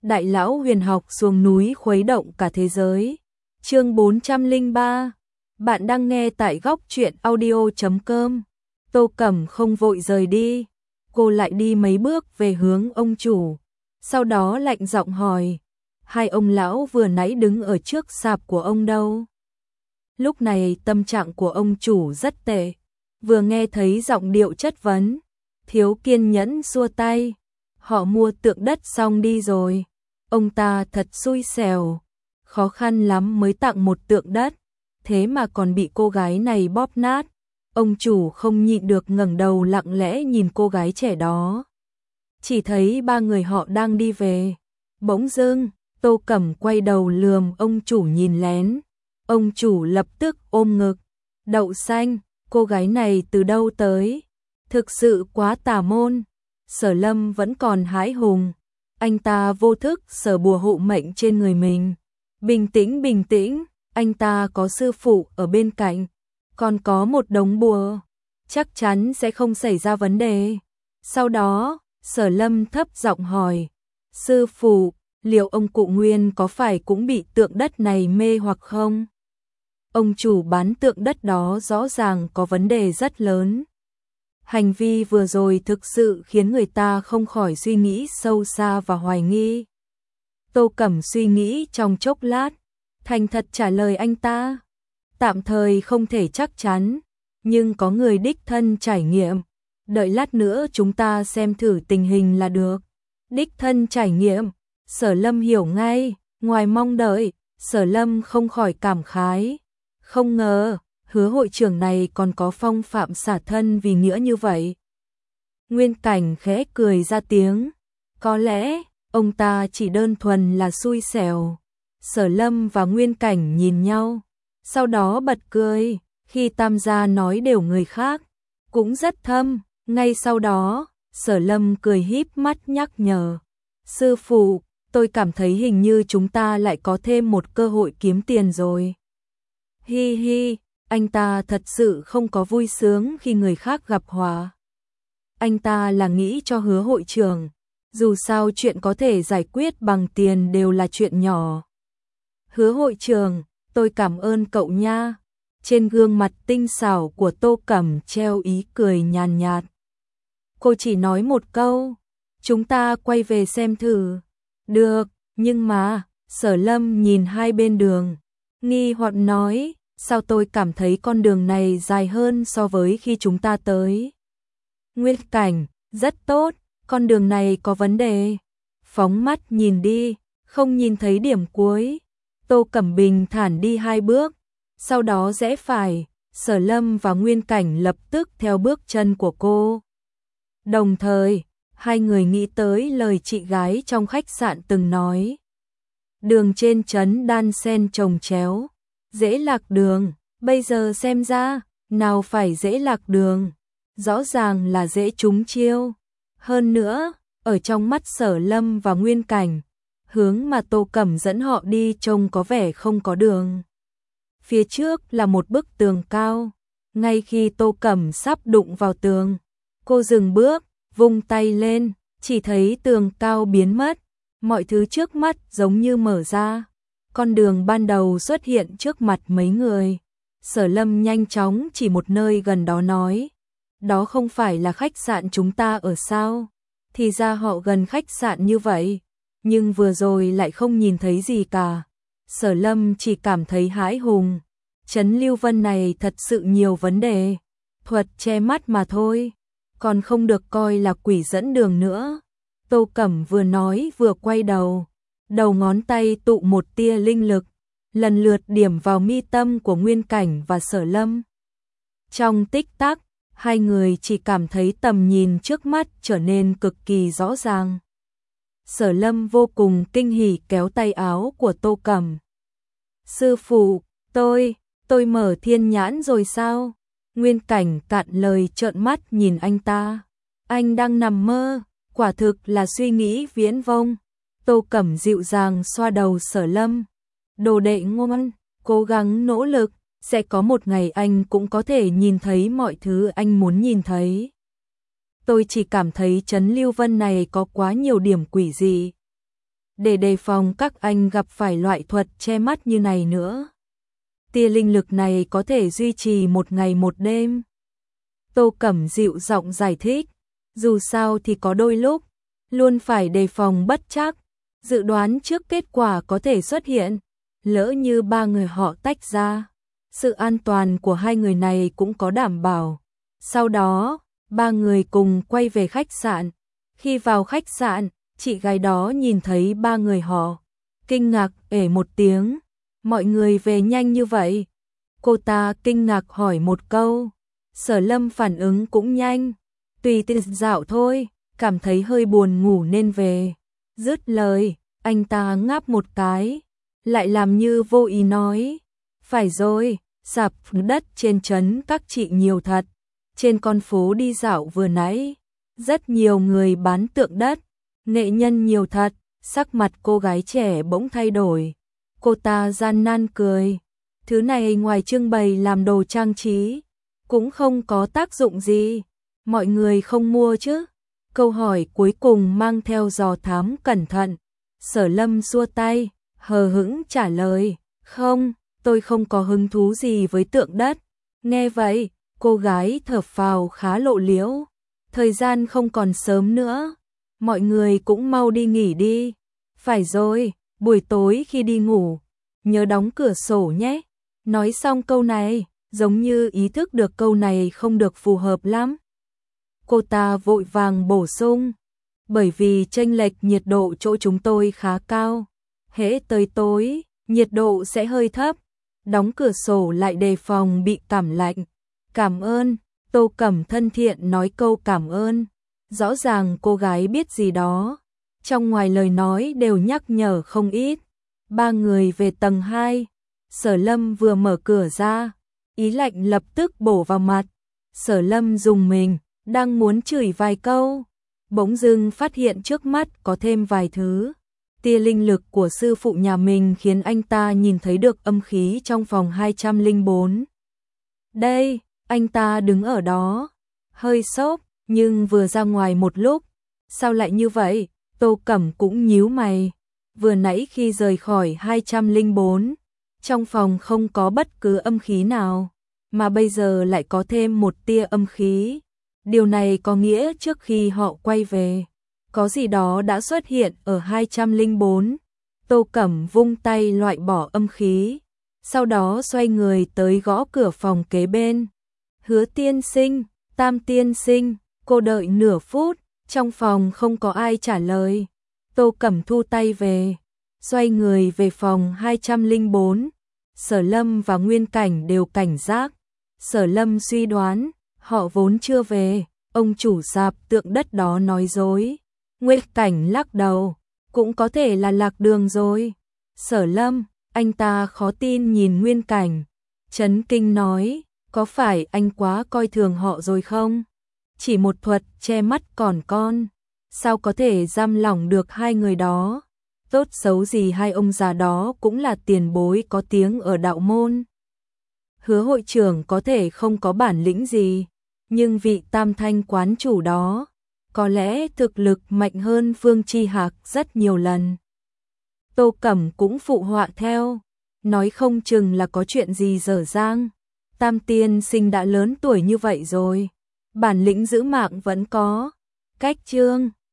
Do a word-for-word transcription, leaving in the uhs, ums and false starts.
Đại lão huyền học xuống núi khuấy động cả thế giới. Chương bốn trăm lẻ ba. Bạn đang nghe tại góc truyện audio chấm com. Tô Cẩm không vội rời đi, cô lại đi mấy bước về hướng ông chủ, sau đó lạnh giọng hỏi, hai ông lão vừa nãy đứng ở trước sạp của ông đâu? Lúc này tâm trạng của ông chủ rất tệ, vừa nghe thấy giọng điệu chất vấn, thiếu kiên nhẫn xua tay, họ mua tượng đất xong đi rồi, ông ta thật xui xẻo, khó khăn lắm mới tặng một tượng đất, thế mà còn bị cô gái này bóp nát. Ông chủ không nhịn được ngẩng đầu lặng lẽ nhìn cô gái trẻ đó. Chỉ thấy ba người họ đang đi về. Bỗng dưng, Tô Cẩm quay đầu lườm ông chủ nhìn lén. Ông chủ lập tức ôm ngực. Đậu xanh, cô gái này từ đâu tới? Thực sự quá tà môn. Sở Lâm vẫn còn hãi hùng. Anh ta vô thức sờ bùa hộ mệnh trên người mình. Bình tĩnh bình tĩnh, anh ta có sư phụ ở bên cạnh. Còn có một đống bùa, chắc chắn sẽ không xảy ra vấn đề. Sau đó, Sở Lâm thấp giọng hỏi, sư phụ, liệu ông cụ Nguyên có phải cũng bị tượng đất này mê hoặc không? Ông chủ bán tượng đất đó rõ ràng có vấn đề rất lớn. Hành vi vừa rồi thực sự khiến người ta không khỏi suy nghĩ sâu xa và hoài nghi. Tô Cẩm suy nghĩ trong chốc lát, thành thật trả lời anh ta. Tạm thời không thể chắc chắn, nhưng có người đích thân trải nghiệm. Đợi lát nữa chúng ta xem thử tình hình là được. Đích thân trải nghiệm, Sở Lâm hiểu ngay, ngoài mong đợi, Sở Lâm không khỏi cảm khái. Không ngờ, Hứa hội trưởng này còn có phong phạm xả thân vì nghĩa như vậy. Nguyên Cảnh khẽ cười ra tiếng. Có lẽ, ông ta chỉ đơn thuần là xui xẻo. Sở Lâm và Nguyên Cảnh nhìn nhau. Sau đó bật cười, khi tam gia nói đều người khác, cũng rất thâm. Ngay sau đó, Sở Lâm cười híp mắt nhắc nhở. Sư phụ, tôi cảm thấy hình như chúng ta lại có thêm một cơ hội kiếm tiền rồi. Hi hi, anh ta thật sự không có vui sướng khi người khác gặp họa. Anh ta là nghĩ cho Hứa hội trưởng, dù sao chuyện có thể giải quyết bằng tiền đều là chuyện nhỏ. Hứa hội trưởng, tôi cảm ơn cậu nha. Trên gương mặt tinh xảo của Tô Cẩm treo ý cười nhàn nhạt. Cô chỉ nói một câu, chúng ta quay về xem thử. Được, nhưng mà, Sở Lâm nhìn hai bên đường, nghi hoặc nói, sao tôi cảm thấy con đường này dài hơn so với khi chúng ta tới. Nguyên Cảnh, rất tốt, con đường này có vấn đề. Phóng mắt nhìn đi, không nhìn thấy điểm cuối. Tô Cẩm bình thản đi hai bước, sau đó rẽ phải, Sở Lâm và Nguyên Cảnh lập tức theo bước chân của cô. Đồng thời, hai người nghĩ tới lời chị gái trong khách sạn từng nói. Đường trên trấn đan sen chồng chéo, dễ lạc đường, bây giờ xem ra, nào phải dễ lạc đường, rõ ràng là dễ trúng chiêu. Hơn nữa, ở trong mắt Sở Lâm và Nguyên Cảnh, hướng mà Tô Cẩm dẫn họ đi trông có vẻ không có đường. Phía trước là một bức tường cao, ngay khi Tô Cẩm sắp đụng vào tường, cô dừng bước, vung tay lên, chỉ thấy tường cao biến mất, mọi thứ trước mắt giống như mở ra. Con đường ban đầu xuất hiện trước mặt mấy người. Sở Lâm nhanh chóng chỉ một nơi gần đó nói, đó không phải là khách sạn chúng ta ở sao? Thì ra họ gần khách sạn như vậy. Nhưng vừa rồi lại không nhìn thấy gì cả. Sở Lâm chỉ cảm thấy hãi hùng. Trấn Lưu Vân này thật sự nhiều vấn đề. Thuật che mắt mà thôi, còn không được coi là quỷ dẫn đường nữa. Tô Cẩm vừa nói vừa quay đầu, đầu ngón tay tụ một tia linh lực, lần lượt điểm vào mi tâm của Nguyên Cảnh và Sở Lâm. Trong tích tắc, hai người chỉ cảm thấy tầm nhìn trước mắt trở nên cực kỳ rõ ràng. Sở Lâm vô cùng kinh hỉ kéo tay áo của Tô Cẩm. Sư phụ, tôi, tôi mở thiên nhãn rồi sao? Nguyên Cảnh cạn lời trợn mắt nhìn anh ta. Anh đang nằm mơ, quả thực là suy nghĩ viễn vông. Tô Cẩm dịu dàng xoa đầu Sở Lâm. Đồ đệ ngoan, cố gắng nỗ lực, sẽ có một ngày anh cũng có thể nhìn thấy mọi thứ anh muốn nhìn thấy. Tôi chỉ cảm thấy Trấn Lưu Vân này có quá nhiều điểm quỷ dị. để đề phòng các anh gặp phải loại thuật che mắt như này nữa. Tia linh lực này có thể duy trì một ngày một đêm. Tô Cẩm dịu giọng giải thích, dù sao thì có đôi lúc, luôn phải đề phòng bất trắc, dự đoán trước kết quả có thể xuất hiện, lỡ như ba người họ tách ra, sự an toàn của hai người này cũng có đảm bảo. Sau đó, ba người cùng quay về khách sạn. Khi vào khách sạn, chị gái đó nhìn thấy ba người họ, kinh ngạc ể một tiếng, mọi người về nhanh như vậy. Cô ta kinh ngạc hỏi một câu, Sở Lâm phản ứng cũng nhanh, tùy tiện dạo thôi, cảm thấy hơi buồn ngủ nên về. Dứt lời, anh ta ngáp một cái, lại làm như vô ý nói, phải rồi, sạp đất trên trấn các chị nhiều thật, trên con phố đi dạo vừa nãy, rất nhiều người bán tượng đất, nghệ nhân nhiều thật. Sắc mặt cô gái trẻ bỗng thay đổi, cô ta gian nan cười, thứ này ngoài trưng bày làm đồ trang trí, cũng không có tác dụng gì, mọi người không mua chứ? Câu hỏi cuối cùng mang theo dò thám cẩn thận. Sở Lâm xua tay, hờ hững trả lời, không, tôi không có hứng thú gì với tượng đất. Nghe vậy, cô gái thở phào khá lộ liễu, thời gian không còn sớm nữa, mọi người cũng mau đi nghỉ đi. Phải rồi, buổi tối khi đi ngủ, nhớ đóng cửa sổ nhé. Nói xong câu này, giống như ý thức được câu này không được phù hợp lắm. Cô ta vội vàng bổ sung, bởi vì chênh lệch nhiệt độ chỗ chúng tôi khá cao, hễ tới tối, nhiệt độ sẽ hơi thấp, đóng cửa sổ lại đề phòng bị cảm lạnh. Cảm ơn, Tô Cẩm thân thiện nói câu cảm ơn, rõ ràng cô gái biết gì đó, trong ngoài lời nói đều nhắc nhở không ít. Ba người về tầng hai, Sở Lâm vừa mở cửa ra, ý lạnh lập tức bổ vào mặt. Sở Lâm dùng mình, đang muốn chửi vài câu, bỗng dưng phát hiện trước mắt có thêm vài thứ. Tia linh lực của sư phụ nhà mình khiến anh ta nhìn thấy được âm khí trong phòng hai trăm lẻ bốn. Đây, anh ta đứng ở đó, hơi sốc, nhưng vừa ra ngoài một lúc, sao lại như vậy? Tô Cẩm cũng nhíu mày, vừa nãy khi rời khỏi hai trăm lẻ bốn, trong phòng không có bất cứ âm khí nào, mà bây giờ lại có thêm một tia âm khí. Điều này có nghĩa trước khi họ quay về, có gì đó đã xuất hiện ở hai trăm lẻ bốn. Tô Cẩm vung tay loại bỏ âm khí, sau đó xoay người tới gõ cửa phòng kế bên. Hứa tiên sinh, Tam tiên sinh, cô đợi nửa phút, trong phòng không có ai trả lời. Tô Cẩm thu tay về, xoay người về phòng hai trăm lẻ bốn. Sở Lâm và Nguyên Cảnh đều cảnh giác. Sở Lâm suy đoán, họ vốn chưa về, ông chủ sạp tượng đất đó nói dối. Nguyên Cảnh lắc đầu, cũng có thể là lạc đường rồi. Sở Lâm, anh ta khó tin nhìn Nguyên Cảnh, chấn kinh nói, có phải anh quá coi thường họ rồi không? Chỉ một thuật che mắt còn con, sao có thể giam lỏng được hai người đó? Tốt xấu gì hai ông già đó cũng là tiền bối có tiếng ở đạo môn. Hứa hội trưởng có thể không có bản lĩnh gì, nhưng vị Tam Thanh quán chủ đó, có lẽ thực lực mạnh hơn Phương Chi Hạc rất nhiều lần. Tô Cẩm cũng phụ họa theo, nói không chừng là có chuyện gì dở dang. Tam tiên sinh đã lớn tuổi như vậy rồi, bản lĩnh giữ mạng vẫn có. Cách chương